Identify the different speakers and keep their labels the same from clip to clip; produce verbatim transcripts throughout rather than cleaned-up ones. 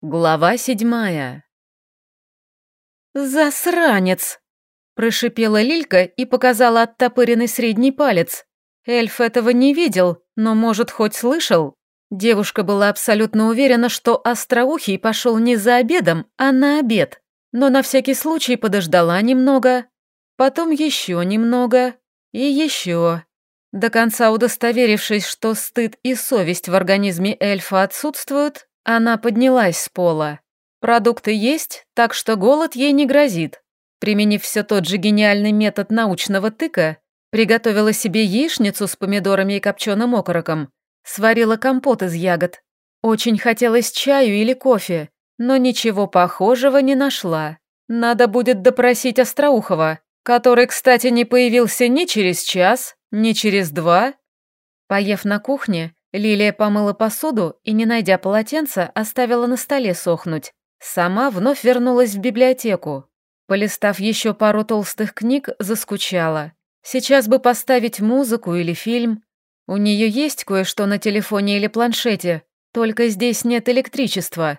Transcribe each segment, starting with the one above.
Speaker 1: Глава седьмая. «Засранец!» – прошипела Лилька и показала оттопыренный средний палец. Эльф этого не видел, но, может, хоть слышал. Девушка была абсолютно уверена, что Остроухий пошел не за обедом, а на обед, но на всякий случай подождала немного, потом еще немного и еще. До конца удостоверившись, что стыд и совесть в организме эльфа отсутствуют, она поднялась с пола. Продукты есть, так что голод ей не грозит. Применив все тот же гениальный метод научного тыка, приготовила себе яичницу с помидорами и копченым окороком, сварила компот из ягод. Очень хотелось чаю или кофе, но ничего похожего не нашла. Надо будет допросить Остроухова, который, кстати, не появился ни через час, ни через два. Поев на кухне, Лилия помыла посуду и, не найдя полотенца, оставила на столе сохнуть. Сама вновь вернулась в библиотеку. Полистав еще пару толстых книг, заскучала. Сейчас бы поставить музыку или фильм. У нее есть кое-что на телефоне или планшете, только здесь нет электричества.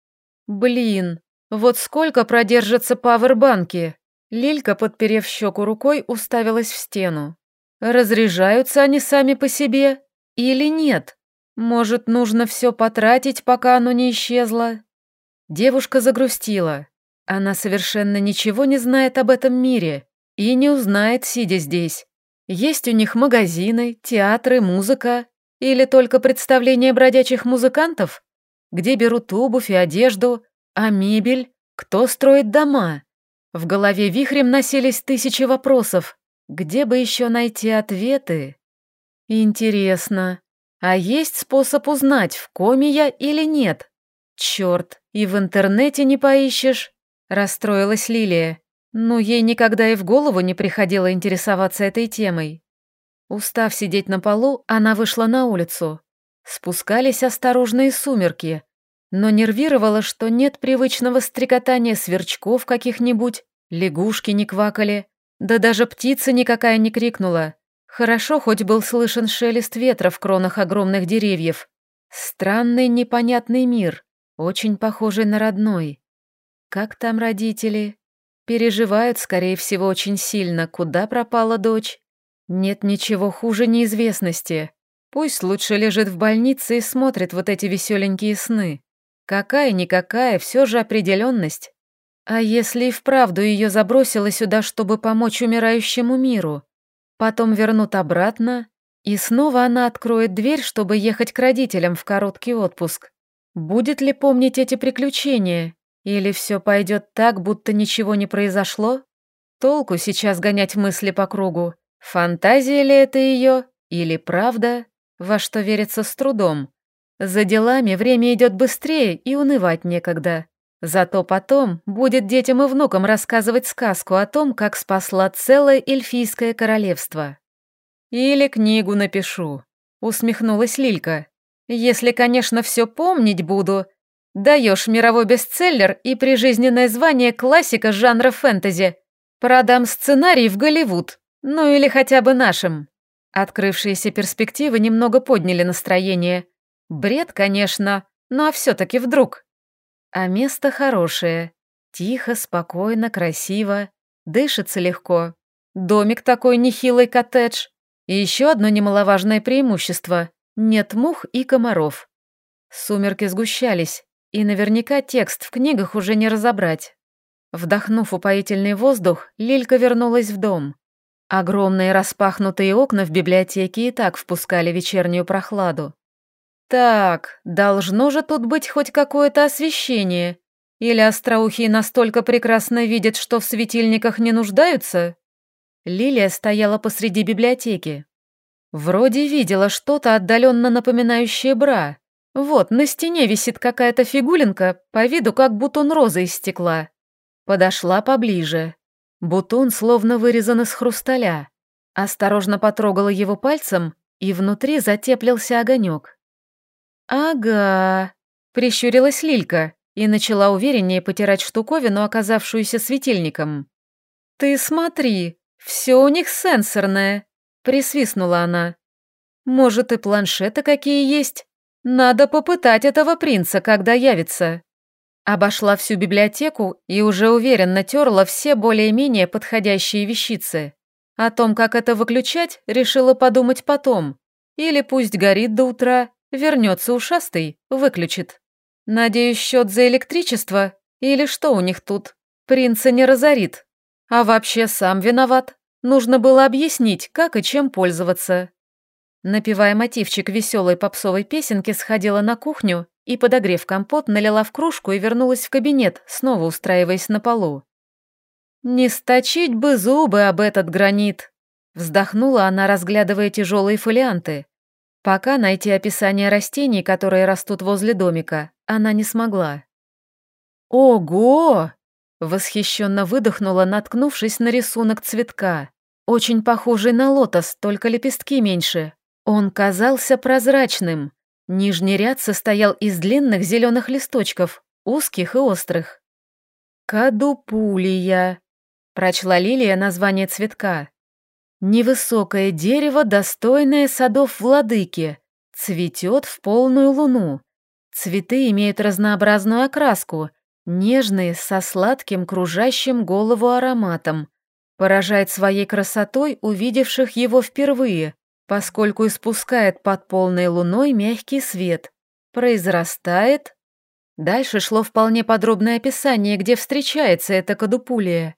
Speaker 1: Блин, вот сколько продержатся пауэрбанки? Лилька, подперев щеку рукой, уставилась в стену. Разряжаются они сами по себе? Или нет? Может, нужно все потратить, пока оно не исчезло? Девушка загрустила. Она совершенно ничего не знает об этом мире и не узнает, сидя здесь. Есть у них магазины, театры, музыка или только представления бродячих музыкантов? Где берут обувь и одежду, а мебель? Кто строит дома? В голове вихрем носились тысячи вопросов. Где бы еще найти ответы? Интересно, а есть способ узнать, в коме я или нет? Черт, и в интернете не поищешь. Расстроилась Лилия. Ну, ей никогда и в голову не приходило интересоваться этой темой. Устав сидеть на полу, она вышла на улицу. Спускались осторожные сумерки, но нервировало, что нет привычного стрекотания сверчков каких-нибудь, лягушки не квакали, да даже птица никакая не крикнула. Хорошо, хоть был слышен шелест ветра в кронах огромных деревьев. Странный непонятный мир, очень похожий на родной. Как там родители? Переживают, скорее всего, очень сильно, куда пропала дочь. Нет ничего хуже неизвестности. Пусть лучше лежит в больнице и смотрит вот эти веселенькие сны. Какая-никакая, все же определенность. А если и вправду ее забросило сюда, чтобы помочь умирающему миру? Потом вернут обратно, и снова она откроет дверь, чтобы ехать к родителям в короткий отпуск. Будет ли помнить эти приключения? Или все пойдет так, будто ничего не произошло? Толку сейчас гонять мысли по кругу. Фантазия ли это ее? Или правда? Во что верится с трудом. За делами время идет быстрее, и унывать некогда. Зато потом будет детям и внукам рассказывать сказку о том, как спасла целое эльфийское королевство. «Или книгу напишу», — усмехнулась Лилька. «Если, конечно, все помнить буду. Даешь мировой бестселлер и прижизненное звание классика жанра фэнтези. Продам сценарий в Голливуд, ну или хотя бы нашим». Открывшиеся перспективы немного подняли настроение. Бред, конечно, но все-таки вдруг. А место хорошее. Тихо, спокойно, красиво. Дышится легко. Домик такой нехилый коттедж. И еще одно немаловажное преимущество. Нет мух и комаров. Сумерки сгущались, и наверняка текст в книгах уже не разобрать. Вдохнув упоительный воздух, Лилька вернулась в дом. Огромные распахнутые окна в библиотеке и так впускали вечернюю прохладу. Так, должно же тут быть хоть какое-то освещение. Или остроухие настолько прекрасно видят, что в светильниках не нуждаются? Лилия стояла посреди библиотеки. Вроде видела что-то отдаленно напоминающее бра. Вот, на стене висит какая-то фигулинка, по виду как бутон розы из стекла. Подошла поближе. Бутон словно вырезан из хрусталя. Осторожно потрогала его пальцем, и внутри затеплился огонек. «Ага», — прищурилась Лилька и начала увереннее потирать штуковину, оказавшуюся светильником. «Ты смотри, все у них сенсорное», — присвистнула она. «Может, и планшеты какие есть? Надо попытать этого принца, когда явится». Обошла всю библиотеку и уже уверенно терла все более-менее подходящие вещицы. О том, как это выключать, решила подумать потом. Или пусть горит до утра, вернется ушастый, выключит. Надеюсь, счет за электричество или что у них тут? Принца не разорит. А вообще сам виноват. Нужно было объяснить, как и чем пользоваться. Напевая мотивчик веселой попсовой песенки, сходила на кухню и, подогрев компот, налила в кружку и вернулась в кабинет, снова устраиваясь на полу. «Не сточить бы зубы об этот гранит!» Вздохнула она, разглядывая тяжелые фолианты. Пока найти описание растений, которые растут возле домика, она не смогла. «Ого!» — восхищенно выдохнула, наткнувшись на рисунок цветка. Очень похожий на лотос, только лепестки меньше. Он казался прозрачным. Нижний ряд состоял из длинных зеленых листочков, узких и острых. «Кадупулия», — прочла Лилия название цветка. «Невысокое дерево, достойное садов владыки, цветет в полную луну. Цветы имеют разнообразную окраску, нежные, со сладким, кружащим голову ароматом. Поражает своей красотой увидевших его впервые, поскольку испускает под полной луной мягкий свет. Произрастает...» Дальше шло вполне подробное описание, где встречается эта кадупулия.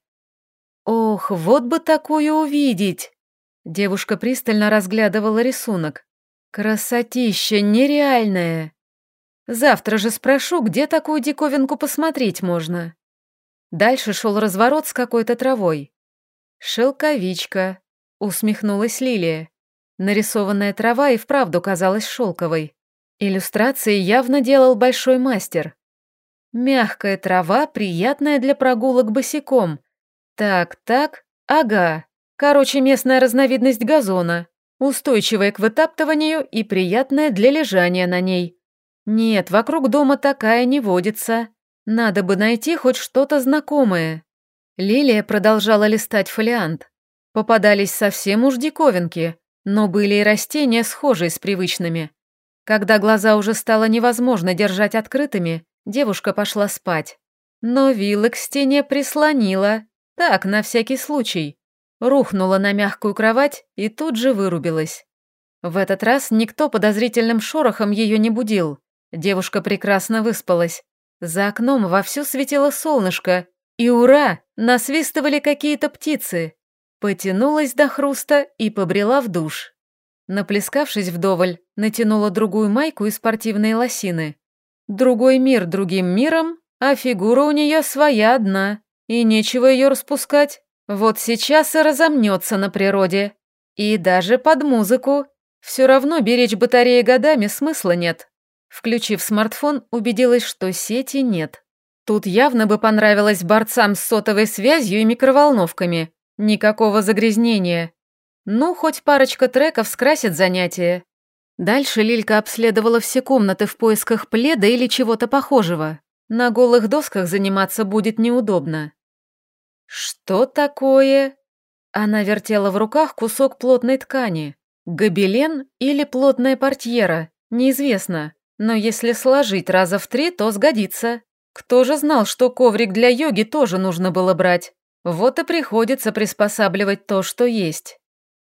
Speaker 1: «Ох, вот бы такую увидеть!» Девушка пристально разглядывала рисунок. «Красотища нереальная! Завтра же спрошу, где такую диковинку посмотреть можно». Дальше шел разворот с какой-то травой. «Шелковичка», — усмехнулась Лилия. Нарисованная трава и вправду казалась шелковой. Иллюстрации явно делал большой мастер. «Мягкая трава, приятная для прогулок босиком. Так, так, ага. Короче, местная разновидность газона, устойчивая к вытаптыванию и приятная для лежания на ней. Нет, вокруг дома такая не водится. Надо бы найти хоть что-то знакомое». Лилия продолжала листать фолиант. Попадались совсем уж диковинки, но были и растения, схожие с привычными. Когда глаза уже стало невозможно держать открытыми, девушка пошла спать. Но вилы к стене прислонила, так, на всякий случай. Рухнула на мягкую кровать и тут же вырубилась. В этот раз никто подозрительным шорохом ее не будил. Девушка прекрасно выспалась. За окном вовсю светило солнышко, и ура, насвистывали какие-то птицы. Потянулась до хруста и побрела в душ. Наплескавшись вдоволь, натянула другую майку и спортивные лосины. Другой мир другим миром, а фигура у нее своя одна, и нечего ее распускать. Вот сейчас и разомнется на природе. И даже под музыку. Все равно беречь батареи годами смысла нет. Включив смартфон, убедилась, что сети нет. Тут явно бы понравилось борцам с сотовой связью и микроволновками. Никакого загрязнения. Ну, хоть парочка треков скрасит занятие. Дальше Лилька обследовала все комнаты в поисках пледа или чего-то похожего. На голых досках заниматься будет неудобно. Что такое? Она вертела в руках кусок плотной ткани. Гобелен или плотная портьера, неизвестно. Но если сложить раза в три, то сгодится. Кто же знал, что коврик для йоги тоже нужно было брать? Вот и приходится приспосабливать то, что есть.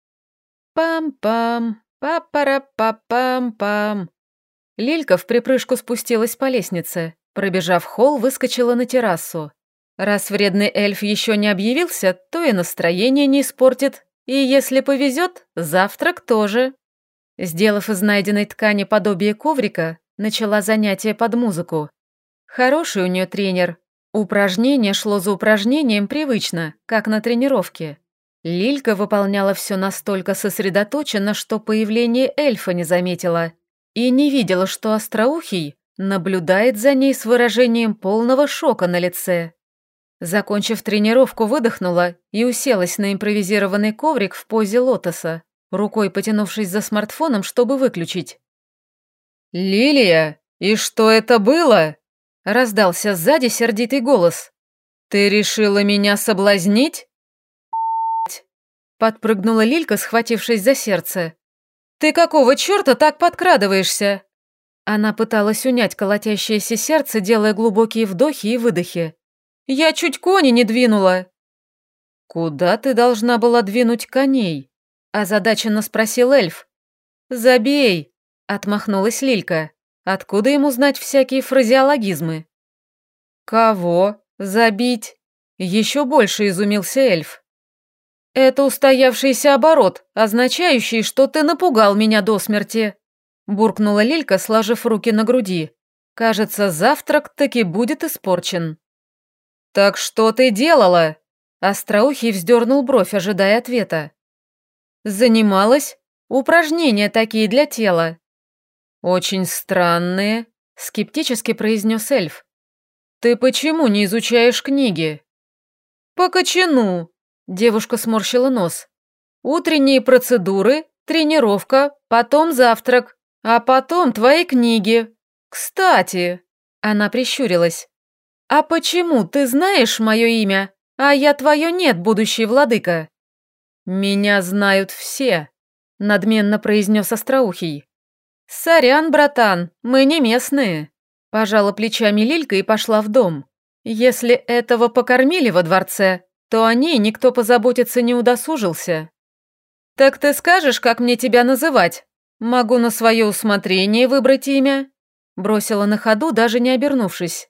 Speaker 1: Пам-пам, па-пара-па-пам-пам. Лилька в припрыжку спустилась по лестнице. Пробежав холл, выскочила на террасу. Раз вредный эльф еще не объявился, то и настроение не испортит. И если повезет, завтрак тоже. Сделав из найденной ткани подобие коврика, начала занятие под музыку. Хороший у нее тренер. Упражнение шло за упражнением привычно, как на тренировке. Лилька выполняла все настолько сосредоточенно, что появление эльфа не заметила. И не видела, что остроухий наблюдает за ней с выражением полного шока на лице. Закончив тренировку, выдохнула и уселась на импровизированный коврик в позе лотоса, рукой потянувшись за смартфоном, чтобы выключить. «Лилия, и что это было?» — раздался сзади сердитый голос. «Ты решила меня соблазнить?» Подпрыгнула Лилька, схватившись за сердце. «Ты какого черта так подкрадываешься?» Она пыталась унять колотящееся сердце, делая глубокие вдохи и выдохи. «Я чуть кони не двинула!» «Куда ты должна была двинуть коней?» – озадаченно спросил эльф. «Забей!» – отмахнулась Лилька. «Откуда ему знать всякие фразеологизмы?» «Кого? Забить?» – еще больше изумился эльф. «Это устоявшийся оборот, означающий, что ты напугал меня до смерти», – буркнула Лилька, сложив руки на груди. «Кажется, завтрак таки будет испорчен». «Так что ты делала?» Остроухий вздернул бровь, ожидая ответа. «Занималась? Упражнения такие для тела». «Очень странные», – скептически произнес эльф. «Ты почему не изучаешь книги?» «По кочану», – девушка сморщила нос. «Утренние процедуры, тренировка, потом завтрак, а потом твои книги. Кстати», – она прищурилась. «А почему ты знаешь мое имя, а я твое нет, будущий владыка?» «Меня знают все», – надменно произнес Остроухий. «Сорян, братан, мы не местные», – пожала плечами Лилька и пошла в дом. «Если этого покормили во дворце, то о ней никто позаботиться не удосужился». «Так ты скажешь, как мне тебя называть? Могу на свое усмотрение выбрать имя», – бросила на ходу, даже не обернувшись.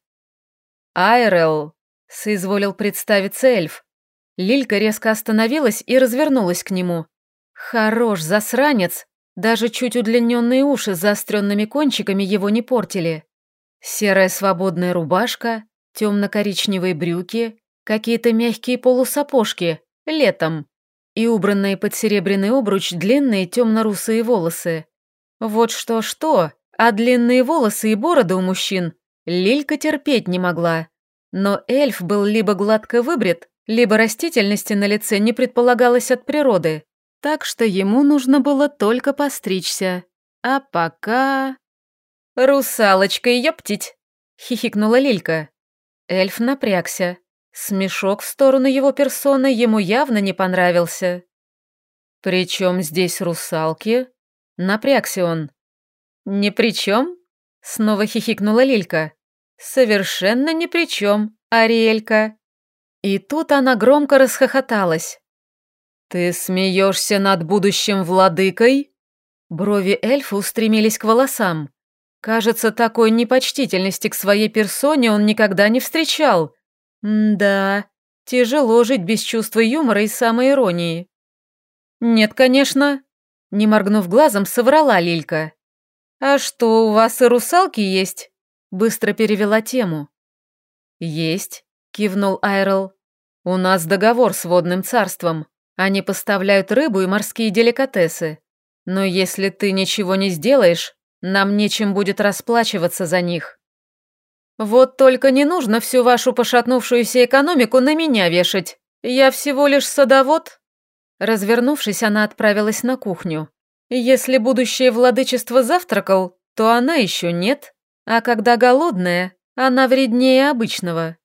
Speaker 1: «Айрел», – соизволил представиться эльф. Лилька резко остановилась и развернулась к нему. Хорош засранец, даже чуть удлиненные уши с заостренными кончиками его не портили. Серая свободная рубашка, темно-коричневые брюки, какие-то мягкие полусапожки, летом, и убранные под серебряный обруч длинные темно-русые волосы. Вот что-что, а длинные волосы и бороды у мужчин Лилька терпеть не могла. Но эльф был либо гладко выбрит, либо растительности на лице не предполагалось от природы, так что ему нужно было только постричься. А пока... «Русалочка, ёптить!» — хихикнула Лилька. Эльф напрягся. Смешок в сторону его персоны ему явно не понравился. «При чем здесь русалки?» — напрягся он. «Ни при чем?» — снова хихикнула Лилька. «Совершенно ни при чем, Ариэлька». И тут она громко расхохоталась. «Ты смеешься над будущим владыкой?» Брови эльфа устремились к волосам. Кажется, такой непочтительности к своей персоне он никогда не встречал. М-да, тяжело жить без чувства юмора и самоиронии. «Нет, конечно», — не моргнув глазом, соврала Лилька. «А что, у вас и русалки есть?» Быстро перевела тему. «Есть», — кивнул Айрел. «У нас договор с водным царством. Они поставляют рыбу и морские деликатесы. Но если ты ничего не сделаешь, нам нечем будет расплачиваться за них». «Вот только не нужно всю вашу пошатнувшуюся экономику на меня вешать. Я всего лишь садовод». Развернувшись, она отправилась на кухню. Если будущее владычество завтракал, то она еще нет. А когда голодная, она вреднее обычного.